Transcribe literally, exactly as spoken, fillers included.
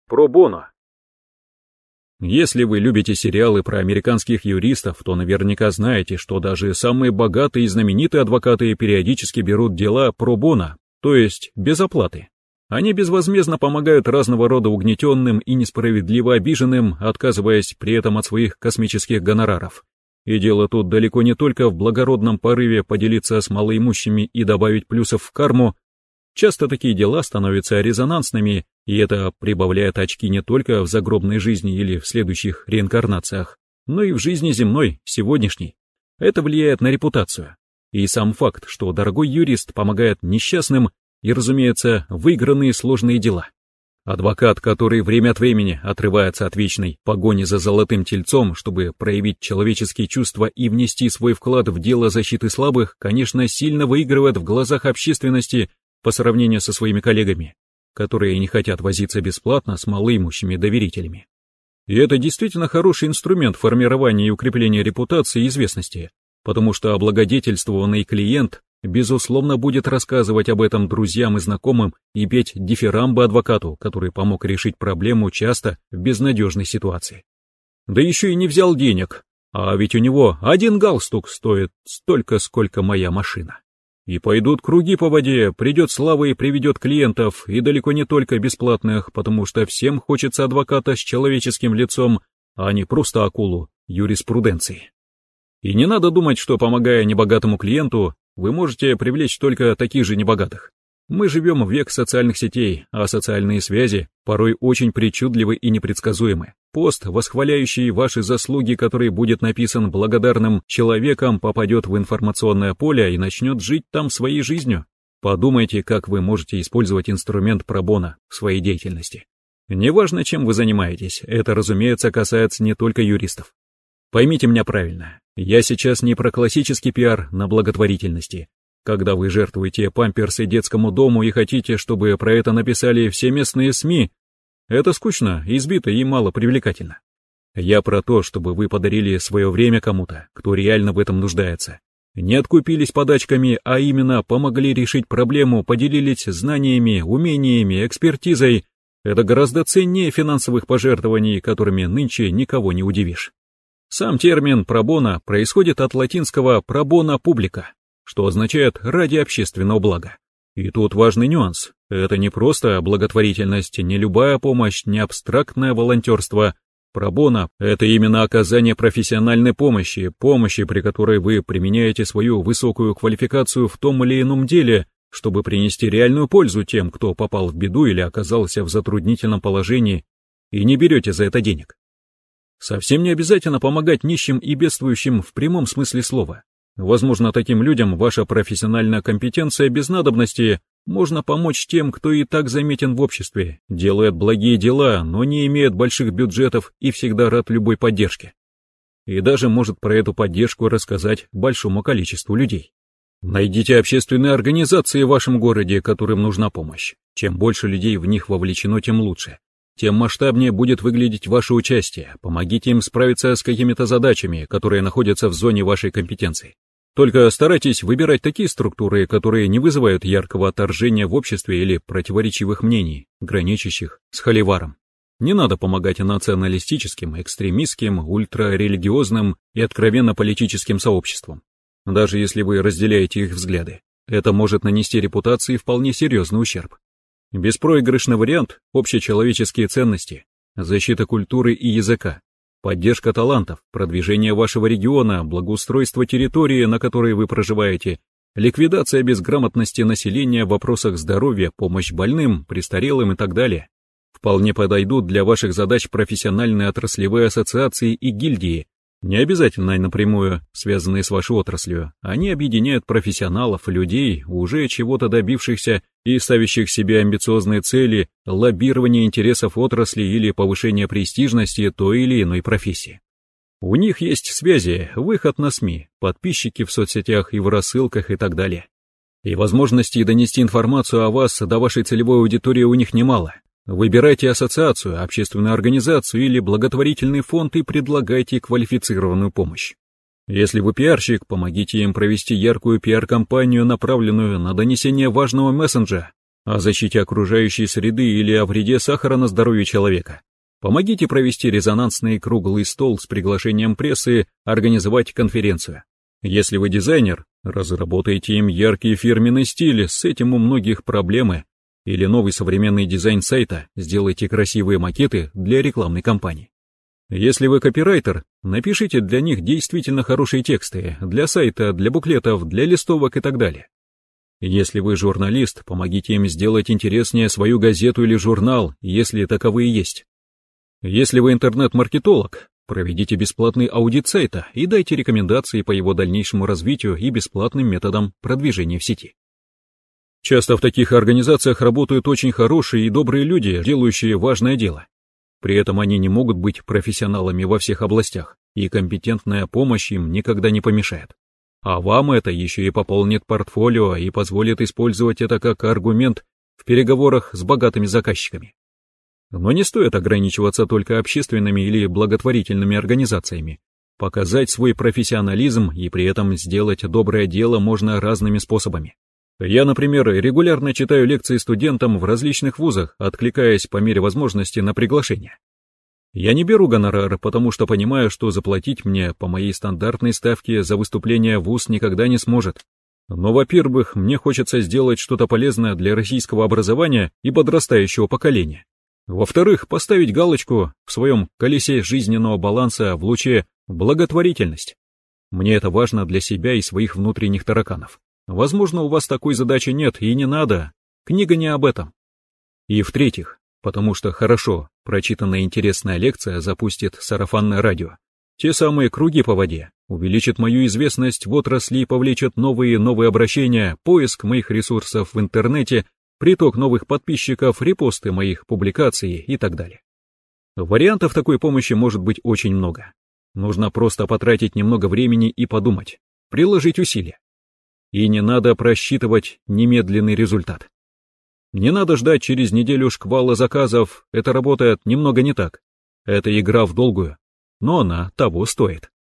пробоно. Если вы любите сериалы про американских юристов, то наверняка знаете, что даже самые богатые и знаменитые адвокаты периодически берут дела пробоно, то есть без оплаты. Они безвозмездно помогают разного рода угнетенным и несправедливо обиженным, отказываясь при этом от своих космических гонораров. И дело тут далеко не только в благородном порыве поделиться с малоимущими и добавить плюсов в карму. Часто такие дела становятся резонансными, и это прибавляет очки не только в загробной жизни или в следующих реинкарнациях, но и в жизни земной, сегодняшней. Это влияет на репутацию. И сам факт, что дорогой юрист помогает несчастным, и, разумеется, выигранные сложные дела. Адвокат, который время от времени отрывается от вечной погони за золотым тельцом, чтобы проявить человеческие чувства и внести свой вклад в дело защиты слабых, конечно, сильно выигрывает в глазах общественности по сравнению со своими коллегами, которые не хотят возиться бесплатно с малоимущими доверителями. И это действительно хороший инструмент формирования и укрепления репутации и известности, потому что облагодетельствованный клиент безусловно будет рассказывать об этом друзьям и знакомым и петь дифирамбы адвокату, который помог решить проблему часто в безнадежной ситуации. Да еще и не взял денег, а ведь у него один галстук стоит столько, сколько моя машина. И пойдут круги по воде, придет слава и приведет клиентов, и далеко не только бесплатных, потому что всем хочется адвоката с человеческим лицом, а не просто акулу юриспруденции. И не надо думать, что, помогая небогатому клиенту, вы можете привлечь только таких же небогатых. Мы живем в век социальных сетей, а социальные связи порой очень причудливы и непредсказуемы. Пост, восхваляющий ваши заслуги, который будет написан благодарным человеком, попадет в информационное поле и начнет жить там своей жизнью. Подумайте, как вы можете использовать инструмент пробоно в своей деятельности. Неважно, чем вы занимаетесь, это, разумеется, касается не только юристов. Поймите меня правильно, я сейчас не про классический пиар на благотворительности, когда вы жертвуете памперсы детскому дому и хотите, чтобы про это написали все местные СМИ. Это скучно, избито и мало привлекательно. Я про то, чтобы вы подарили свое время кому-то, кто реально в этом нуждается. Не откупились подачками, а именно помогли решить проблему, поделились знаниями, умениями, экспертизой. Это гораздо ценнее финансовых пожертвований, которыми нынче никого не удивишь. Сам термин «пробоно» происходит от латинского «пробона публика», что означает «ради общественного блага». И тут важный нюанс. Это не просто благотворительность, не любая помощь, не абстрактное волонтерство. Пробоно — это именно оказание профессиональной помощи, помощи, при которой вы применяете свою высокую квалификацию в том или ином деле, чтобы принести реальную пользу тем, кто попал в беду или оказался в затруднительном положении, и не берете за это денег. Совсем не обязательно помогать нищим и бедствующим в прямом смысле слова. Возможно, таким людям ваша профессиональная компетенция без надобности, можно помочь тем, кто и так заметен в обществе, делает благие дела, но не имеет больших бюджетов и всегда рад любой поддержке. И даже может про эту поддержку рассказать большому количеству людей. Найдите общественные организации в вашем городе, которым нужна помощь. Чем больше людей в них вовлечено, тем лучше. Тем масштабнее будет выглядеть ваше участие. Помогите им справиться с какими-то задачами, которые находятся в зоне вашей компетенции. Только старайтесь выбирать такие структуры, которые не вызывают яркого отторжения в обществе или противоречивых мнений, граничащих с холиваром. Не надо помогать националистическим, экстремистским, ультрарелигиозным и откровенно политическим сообществам. Даже если вы разделяете их взгляды, это может нанести репутации вполне серьезный ущерб. Беспроигрышный вариант – общечеловеческие ценности, защита культуры и языка, поддержка талантов, продвижение вашего региона, благоустройство территории, на которой вы проживаете, ликвидация безграмотности населения в вопросах здоровья, помощь больным, престарелым и так далее. Вполне подойдут для ваших задач профессиональные отраслевые ассоциации и гильдии, не обязательно напрямую связанные с вашей отраслью. Они объединяют профессионалов, людей, уже чего-то добившихся и ставящих себе амбициозные цели, лоббирование интересов отрасли или повышение престижности той или иной профессии. У них есть связи, выход на СМИ, подписчики в соцсетях и в рассылках и так далее. И возможностей донести информацию о вас до вашей целевой аудитории у них немало. Выбирайте ассоциацию, общественную организацию или благотворительный фонд и предлагайте квалифицированную помощь. Если вы пиарщик, помогите им провести яркую пиар-кампанию, направленную на донесение важного месседжа. о защите окружающей среды или о вреде сахара на здоровье человека. Помогите провести резонансный круглый стол с приглашением прессы, организовать конференцию. Если вы дизайнер, разработайте им яркий фирменный стиль, с этим у многих проблемы. Или новый современный дизайн сайта, сделайте красивые макеты для рекламной кампании. Если вы копирайтер, напишите для них действительно хорошие тексты, для сайта, для буклетов, для листовок и так далее. Если вы журналист, помогите им сделать интереснее свою газету или журнал, если таковые есть. Если вы интернет-маркетолог, проведите бесплатный аудит сайта и дайте рекомендации по его дальнейшему развитию и бесплатным методам продвижения в сети. Часто в таких организациях работают очень хорошие и добрые люди, делающие важное дело. При этом они не могут быть профессионалами во всех областях, и компетентная помощь им никогда не помешает. А вам это еще и пополнит портфолио и позволит использовать это как аргумент в переговорах с богатыми заказчиками. Но не стоит ограничиваться только общественными или благотворительными организациями. Показать свой профессионализм и при этом сделать доброе дело можно разными способами. Я, например, регулярно читаю лекции студентам в различных вузах, откликаясь по мере возможности на приглашение. Я не беру гонорар, потому что понимаю, что заплатить мне по моей стандартной ставке за выступление вуз никогда не сможет. Но, во-первых, мне хочется сделать что-то полезное для российского образования и подрастающего поколения. Во-вторых, поставить галочку в своем колесе жизненного баланса в луче благотворительность. Мне это важно для себя и своих внутренних тараканов. Возможно, у вас такой задачи нет и не надо, книга не об этом. И в-третьих, потому что хорошо прочитанная интересная лекция запустит сарафанное радио. Те самые круги по воде, увеличит мою известность в отрасли и повлечет новые и новые обращения, поиск моих ресурсов в интернете, приток новых подписчиков, репосты моих публикаций и так далее. Вариантов такой помощи может быть очень много. Нужно просто потратить немного времени и подумать, приложить усилия. И не надо просчитывать немедленный результат. Не надо ждать через неделю шквала заказов, это работает немного не так. Это игра в долгую, но она того стоит.